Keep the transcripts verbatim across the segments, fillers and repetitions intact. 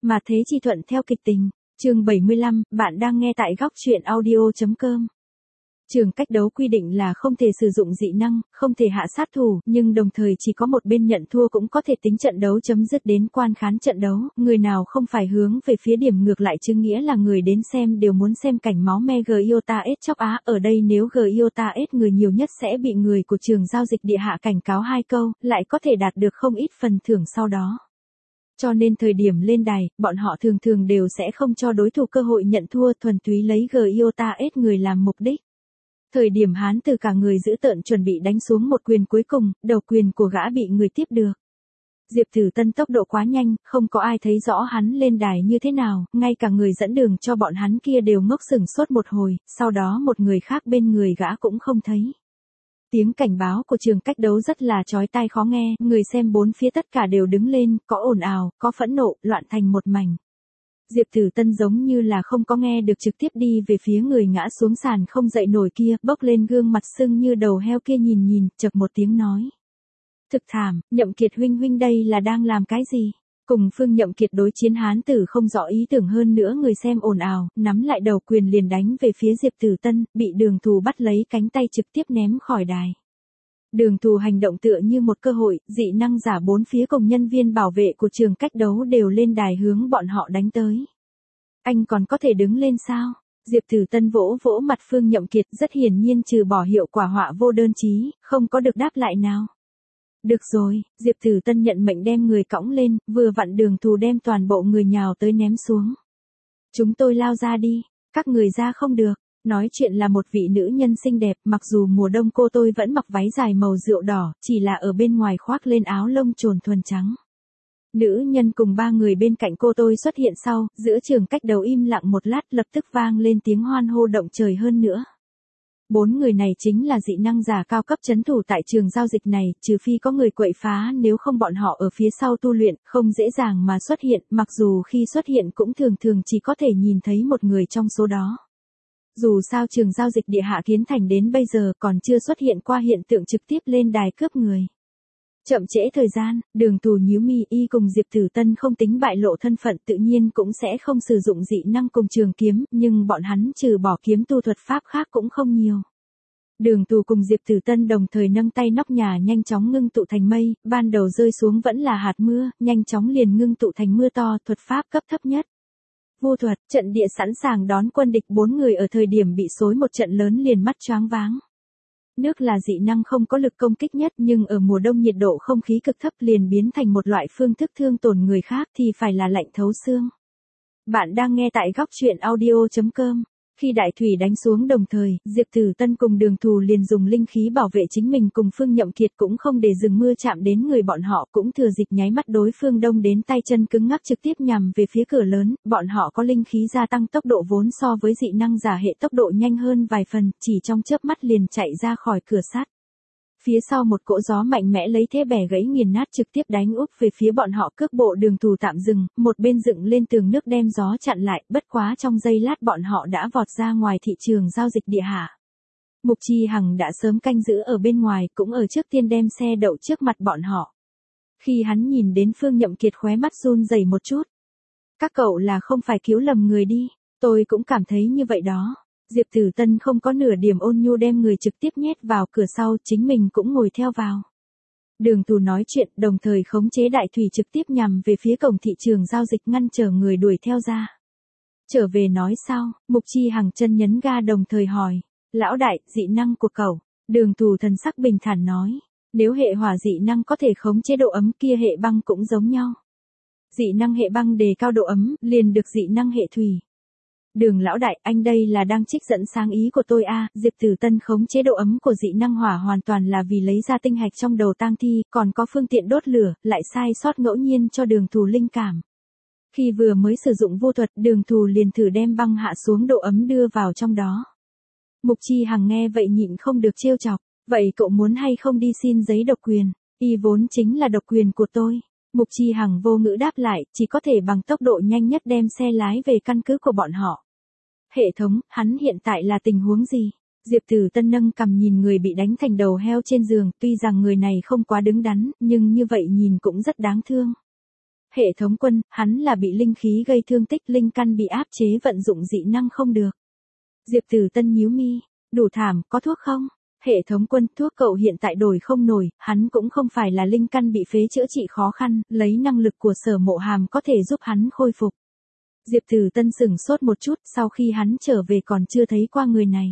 Mà thế chi thuận theo kịch tình. Chương bảy mươi lăm, bạn đang nghe tại góc truyện audio chấm com. Trường cách đấu quy định là không thể sử dụng dị năng, không thể hạ sát thủ, nhưng đồng thời chỉ có một bên nhận thua cũng có thể tính trận đấu chấm dứt đến quan khán trận đấu, người nào không phải hướng về phía điểm ngược lại chứ nghĩa là người đến xem đều muốn xem cảnh máu me Giota S chóc Á, ở đây nếu Giota S người nhiều nhất sẽ bị người của trường giao dịch địa hạ cảnh cáo hai câu, lại có thể đạt được không ít phần thưởng sau đó. Cho nên thời điểm lên đài, bọn họ thường thường đều sẽ không cho đối thủ cơ hội nhận thua, thuần túy lấy Giota S người làm mục đích. Thời điểm Hán Từ cả người giữ tợn chuẩn bị đánh xuống một quyền cuối cùng, đầu quyền của gã bị người tiếp được. Diệp Tử Tân tốc độ quá nhanh, không có ai thấy rõ hắn lên đài như thế nào, ngay cả người dẫn đường cho bọn hắn kia đều ngốc sừng sốt một hồi, sau đó một người khác bên người gã cũng không thấy. Tiếng cảnh báo của trường cách đấu rất là chói tai khó nghe, người xem bốn phía tất cả đều đứng lên, có ồn ào, có phẫn nộ, loạn thành một mảnh. Diệp Tử Tân giống như là không có nghe được, trực tiếp đi về phía người ngã xuống sàn không dậy nổi kia, bốc lên gương mặt sưng như đầu heo kia nhìn nhìn, chậc một tiếng nói. Thực thảm, Nhậm Kiệt huynh huynh đây là đang làm cái gì? Cùng Phương Nhậm Kiệt đối chiến Hán Tử không rõ ý tưởng hơn nữa, người xem ồn ào, nắm lại đầu quyền liền đánh về phía Diệp Tử Tân, bị Đường Thù bắt lấy cánh tay trực tiếp ném khỏi đài. Đường Thù hành động tựa như một cơ hội, dị năng giả bốn phía cùng nhân viên bảo vệ của trường cách đấu đều lên đài hướng bọn họ đánh tới. Anh còn có thể đứng lên sao? Diệp Tử Tân vỗ vỗ mặt Phương Nhậm Kiệt, rất hiển nhiên trừ bỏ hiệu quả họa vô đơn chí, không có được đáp lại nào. Được rồi, Diệp Tử Tân nhận mệnh đem người cõng lên, vừa vặn Đường Thù đem toàn bộ người nhào tới ném xuống. Chúng tôi lao ra đi, các người ra không được. Nói chuyện là một vị nữ nhân xinh đẹp, mặc dù mùa đông cô tôi vẫn mặc váy dài màu rượu đỏ, chỉ là ở bên ngoài khoác lên áo lông trồn thuần trắng. Nữ nhân cùng ba người bên cạnh cô tôi xuất hiện sau, giữa trường cách đấu im lặng một lát, lập tức vang lên tiếng hoan hô động trời hơn nữa. Bốn người này chính là dị năng giả cao cấp trấn thủ tại trường giao dịch này, trừ phi có người quậy phá, nếu không bọn họ ở phía sau tu luyện, không dễ dàng mà xuất hiện, mặc dù khi xuất hiện cũng thường thường chỉ có thể nhìn thấy một người trong số đó. Dù sao trường giao dịch địa hạ kiến thành đến bây giờ còn chưa xuất hiện qua hiện tượng trực tiếp lên đài cướp người. Chậm trễ thời gian, Đường Thù nhíu mi, y cùng Diệp Tử Tân không tính bại lộ thân phận, tự nhiên cũng sẽ không sử dụng dị năng cùng trường kiếm, nhưng bọn hắn trừ bỏ kiếm tu thuật pháp khác cũng không nhiều. Đường Thù cùng Diệp Tử Tân đồng thời nâng tay, nóc nhà nhanh chóng ngưng tụ thành mây, ban đầu rơi xuống vẫn là hạt mưa, nhanh chóng liền ngưng tụ thành mưa to, thuật pháp cấp thấp nhất. Vô thuật, trận địa sẵn sàng đón quân địch, bốn người ở thời điểm bị xối một trận lớn liền mắt choáng váng. Nước là dị năng không có lực công kích nhất, nhưng ở mùa đông nhiệt độ không khí cực thấp liền biến thành một loại phương thức thương tổn người khác thì phải là lạnh thấu xương. Bạn đang nghe tại góc truyện audio chấm com. Khi đại thủy đánh xuống đồng thời, Diệp Tử Tân cùng Đường Thù liền dùng linh khí bảo vệ chính mình, cùng Phương Nhậm Kiệt cũng không để rừng mưa chạm đến người bọn họ, cũng thừa dịp nháy mắt đối phương đông đến tay chân cứng ngắc trực tiếp nhằm về phía cửa lớn, bọn họ có linh khí gia tăng tốc độ vốn so với dị năng giả hệ tốc độ nhanh hơn vài phần, chỉ trong chớp mắt liền chạy ra khỏi cửa sắt. Phía sau một cỗ gió mạnh mẽ lấy thế bẻ gãy nghiền nát trực tiếp đánh úp về phía bọn họ, cước bộ Đường Thù tạm dừng, một bên dựng lên tường nước đem gió chặn lại, bất quá trong giây lát bọn họ đã vọt ra ngoài thị trường giao dịch địa hạ. Mục Chi Hằng đã sớm canh giữ ở bên ngoài, cũng ở trước tiên đem xe đậu trước mặt bọn họ. Khi hắn nhìn đến Phương Nhậm Kiệt khóe mắt run rẩy một chút. Các cậu là không phải cứu lầm người đi, tôi cũng cảm thấy như vậy đó. Diệp Tử Tân không có nửa điểm ôn nhu, đem người trực tiếp nhét vào cửa sau, chính mình cũng ngồi theo vào. Đường Thù nói chuyện, đồng thời khống chế đại thủy trực tiếp nhằm về phía cổng thị trường giao dịch, ngăn trở người đuổi theo ra. Trở về nói sao? Mục Chi Hằng chân nhấn ga đồng thời hỏi. Lão đại, dị năng của cậu. Đường Thù thần sắc bình thản nói. Nếu hệ hỏa dị năng có thể khống chế độ ấm, kia hệ băng cũng giống nhau. Dị năng hệ băng đề cao độ ấm, liền được dị năng hệ thủy. Đường lão đại, anh đây là đang trích dẫn sáng ý của tôi à? Diệp Tử Tân khống chế độ ấm của dị năng hỏa hoàn toàn là vì lấy ra tinh hạch trong đầu tang thi, còn có phương tiện đốt lửa, lại sai sót ngẫu nhiên cho Đường Thù linh cảm. Khi vừa mới sử dụng vô thuật, Đường Thù liền thử đem băng hạ xuống độ ấm đưa vào trong đó. Mục Chi Hằng nghe vậy nhịn không được trêu chọc, vậy cậu muốn hay không đi xin giấy độc quyền? Y vốn chính là độc quyền của tôi. Mục Chi Hằng vô ngữ đáp lại, chỉ có thể bằng tốc độ nhanh nhất đem xe lái về căn cứ của bọn họ. Hệ thống, hắn hiện tại là tình huống gì? Diệp Tử Tân nâng cằm nhìn người bị đánh thành đầu heo trên giường, tuy rằng người này không quá đứng đắn, nhưng như vậy nhìn cũng rất đáng thương. Hệ thống quân, hắn là bị linh khí gây thương tích, linh căn bị áp chế vận dụng dị năng không được. Diệp Tử Tân nhíu mi, đủ thảm, có thuốc không? Hệ thống quân, thuốc cậu hiện tại đổi không nổi, hắn cũng không phải là linh căn bị phế chữa trị khó khăn, lấy năng lực của Sở Mộ Hàm có thể giúp hắn khôi phục. Diệp Tử Tân sửng sốt một chút, sau khi hắn trở về còn chưa thấy qua người này.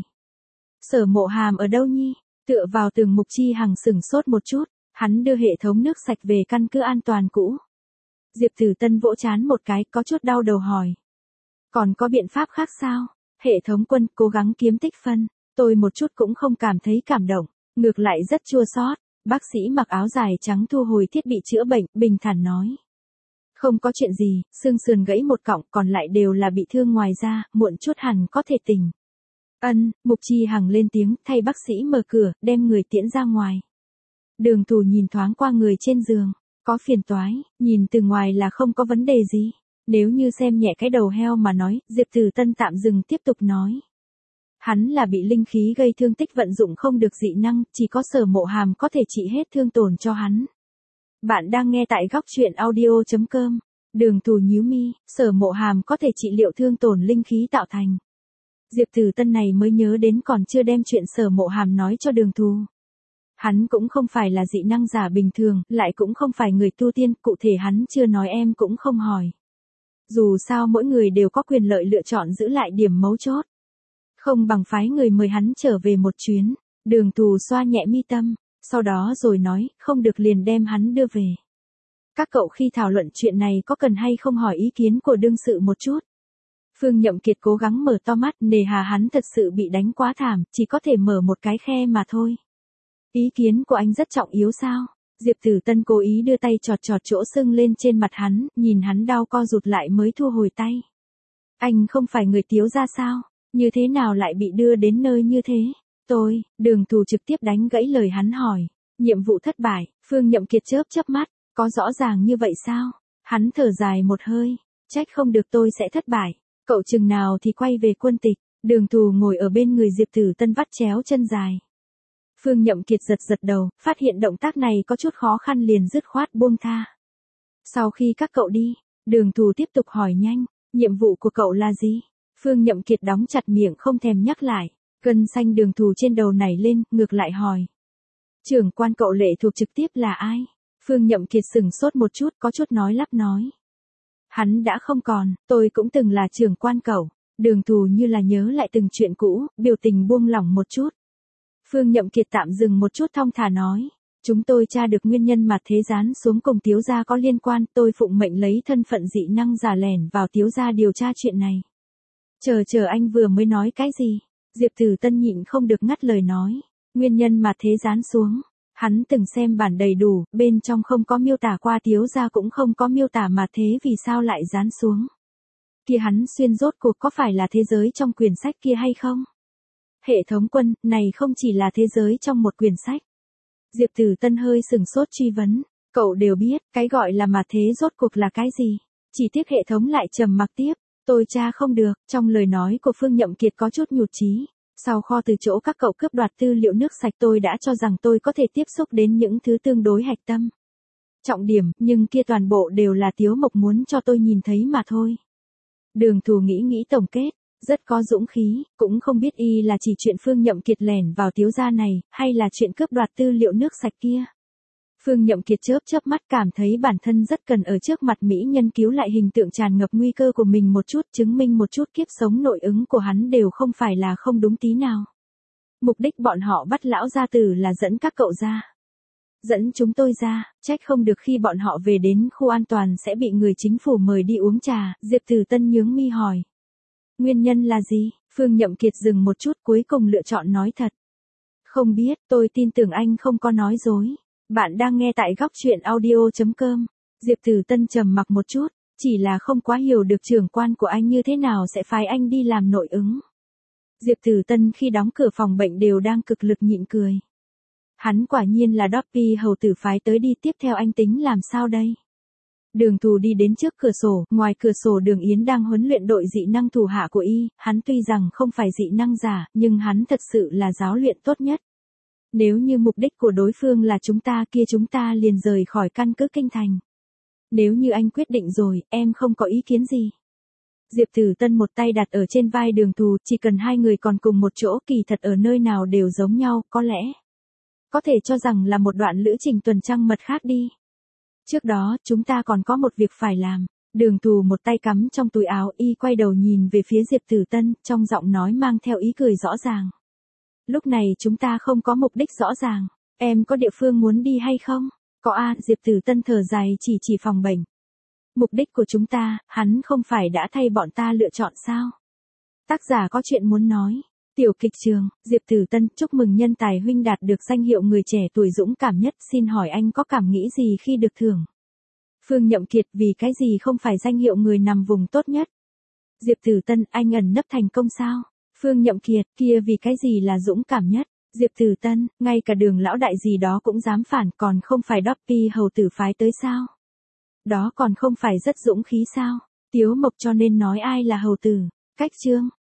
Sở Mộ Hàm ở đâu nhi? Tựa vào tường Mục Chi Hằng sửng sốt một chút, hắn đưa hệ thống nước sạch về căn cứ an toàn cũ. Diệp Tử Tân vỗ chán một cái, có chút đau đầu hỏi. Còn có biện pháp khác sao? Hệ thống quân cố gắng kiếm tích phân, tôi một chút cũng không cảm thấy cảm động, ngược lại rất chua xót. Bác sĩ mặc áo dài trắng thu hồi thiết bị chữa bệnh, bình thản nói. Không có chuyện gì, xương sườn gãy một cọng, còn lại đều là bị thương ngoài da, muộn chút hẳn có thể tỉnh. Ân, Mục Chi Hằng lên tiếng, thay bác sĩ mở cửa, đem người tiễn ra ngoài. Đường Thù nhìn thoáng qua người trên giường, có phiền toái, nhìn từ ngoài là không có vấn đề gì. Nếu như xem nhẹ cái đầu heo mà nói, Diệp Tử Tân tạm dừng tiếp tục nói. Hắn là bị linh khí gây thương tích vận dụng không được dị năng, chỉ có Sở Mộ Hàm có thể trị hết thương tổn cho hắn. Bạn đang nghe tại góc truyện audio chấm com. Đường Thù nhíu mi, Sở Mộ Hàm có thể trị liệu thương tổn linh khí tạo thành. Diệp Tử Tân này mới nhớ đến còn chưa đem chuyện Sở Mộ Hàm nói cho Đường Thù. Hắn cũng không phải là dị năng giả bình thường, lại cũng không phải người tu tiên, cụ thể hắn chưa nói em cũng không hỏi. Dù sao mỗi người đều có quyền lợi lựa chọn giữ lại điểm mấu chốt. Không bằng phái người mời hắn trở về một chuyến. Đường Thù xoa nhẹ mi tâm, sau đó rồi nói, không được liền đem hắn đưa về. Các cậu khi thảo luận chuyện này có cần hay không hỏi ý kiến của đương sự một chút. Phương Nhậm Kiệt cố gắng mở to mắt, nề hà hắn thật sự bị đánh quá thảm, chỉ có thể mở một cái khe mà thôi. Ý kiến của anh rất trọng yếu sao? Diệp Tử Tân cố ý đưa tay chọt chọt chỗ sưng lên trên mặt hắn, nhìn hắn đau co rụt lại mới thu hồi tay. Anh không phải người Tiếu gia sao? Như thế nào lại bị đưa đến nơi như thế? Tôi, Đường Thù trực tiếp đánh gãy lời hắn hỏi. Nhiệm vụ thất bại, Phương Nhậm Kiệt chớp chớp mắt, có rõ ràng như vậy sao? Hắn thở dài một hơi, trách không được tôi sẽ thất bại. Cậu chừng nào thì quay về quân tịch. Đường Thù ngồi ở bên người Diệp Tử Tân vắt chéo chân dài. Phương Nhậm Kiệt giật giật đầu, phát hiện động tác này có chút khó khăn liền dứt khoát buông tha. Sau khi các cậu đi, Đường Thù tiếp tục hỏi nhanh, nhiệm vụ của cậu là gì? Phương Nhậm Kiệt đóng chặt miệng không thèm nhắc lại, gân xanh Đường Thù trên đầu nảy lên, ngược lại hỏi. Trưởng quan cậu lệ thuộc trực tiếp là ai? Phương Nhậm Kiệt sững sốt một chút, có chút nói lắp nói. Hắn đã không còn, tôi cũng từng là trưởng quan cậu. Đường Thù như là nhớ lại từng chuyện cũ, biểu tình buông lỏng một chút. Phương Nhậm Kiệt tạm dừng một chút thong thả nói. Chúng tôi tra được nguyên nhân mà thế gián xuống cùng Tiếu gia có liên quan, tôi phụng mệnh lấy thân phận dị năng giả lẻn vào Tiếu gia điều tra chuyện này. Chờ chờ anh vừa mới nói cái gì? Diệp Tử Tân nhịn không được ngắt lời nói. Nguyên nhân mà thế gián xuống. Hắn từng xem bản đầy đủ, bên trong không có miêu tả qua Tiếu gia cũng không có miêu tả mà thế vì sao lại gián xuống. Kia hắn xuyên rốt cuộc có phải là thế giới trong quyển sách kia hay không? Hệ thống quân, này không chỉ là thế giới trong một quyển sách. Diệp Tử Tân hơi sừng sốt truy vấn, cậu đều biết, cái gọi là mà thế rốt cuộc là cái gì? Chỉ tiếc hệ thống lại trầm mặc tiếp, tôi tra không được, trong lời nói của Phương Nhậm Kiệt có chút nhụt chí. Sau kho từ chỗ các cậu cướp đoạt tư liệu nước sạch tôi đã cho rằng tôi có thể tiếp xúc đến những thứ tương đối hạch tâm. Trọng điểm, nhưng kia toàn bộ đều là Tiếu Mộc muốn cho tôi nhìn thấy mà thôi. Đường Thù nghĩ nghĩ tổng kết. Rất có dũng khí, cũng không biết y là chỉ chuyện Phương Nhậm Kiệt lẻn vào Tiếu gia này, hay là chuyện cướp đoạt tư liệu nước sạch kia. Phương Nhậm Kiệt chớp chớp mắt cảm thấy bản thân rất cần ở trước mặt mỹ nhân cứu lại hình tượng tràn ngập nguy cơ của mình một chút, chứng minh một chút kiếp sống nội ứng của hắn đều không phải là không đúng tí nào. Mục đích bọn họ bắt lão gia tử là dẫn các cậu ra. Dẫn chúng tôi ra, trách không được khi bọn họ về đến khu an toàn sẽ bị người chính phủ mời đi uống trà, Diệp Tử Tân nhướng mi hỏi. Nguyên nhân là gì? Phương Nhậm Kiệt dừng một chút cuối cùng lựa chọn nói thật. Không biết, tôi tin tưởng anh không có nói dối. Bạn đang nghe tại góc truyện audio chấm com. Diệp Tử Tân trầm mặc một chút, chỉ là không quá hiểu được trưởng quan của anh như thế nào sẽ phái anh đi làm nội ứng. Diệp Tử Tân khi đóng cửa phòng bệnh đều đang cực lực nhịn cười. Hắn quả nhiên là Doppy hầu tử phái tới đi, tiếp theo anh tính làm sao đây? Đường Thù đi đến trước cửa sổ, ngoài cửa sổ Đường Yến đang huấn luyện đội dị năng thủ hạ của y, hắn tuy rằng không phải dị năng giả, nhưng hắn thật sự là giáo luyện tốt nhất. Nếu như mục đích của đối phương là chúng ta kia chúng ta liền rời khỏi căn cứ kinh thành. Nếu như anh quyết định rồi, em không có ý kiến gì. Diệp Tử Tân một tay đặt ở trên vai Đường Thù, chỉ cần hai người còn cùng một chỗ kỳ thật ở nơi nào đều giống nhau, có lẽ. Có thể cho rằng là một đoạn lữ trình tuần trăng mật khác đi. Trước đó, chúng ta còn có một việc phải làm. Đường Thù một tay cắm trong túi áo y quay đầu nhìn về phía Diệp Tử Tân, trong giọng nói mang theo ý cười rõ ràng. Lúc này chúng ta không có mục đích rõ ràng. Em có địa phương muốn đi hay không? Có a, Diệp Tử Tân thở dài chỉ chỉ phòng bệnh. Mục đích của chúng ta, hắn không phải đã thay bọn ta lựa chọn sao? Tác giả có chuyện muốn nói. Tiểu kịch trường, Diệp Tử Tân, chúc mừng nhân tài huynh đạt được danh hiệu người trẻ tuổi dũng cảm nhất, xin hỏi anh có cảm nghĩ gì khi được thưởng? Phương Nhậm Kiệt, vì cái gì không phải danh hiệu người nằm vùng tốt nhất? Diệp Tử Tân, anh ẩn nấp thành công sao? Phương Nhậm Kiệt, kia vì cái gì là dũng cảm nhất? Diệp Tử Tân, ngay cả Đường lão đại gì đó cũng dám phản, còn không phải Doppy hầu tử phái tới sao? Đó còn không phải rất dũng khí sao? Tiếu Mộc, cho nên nói ai là hầu tử? Cách chương.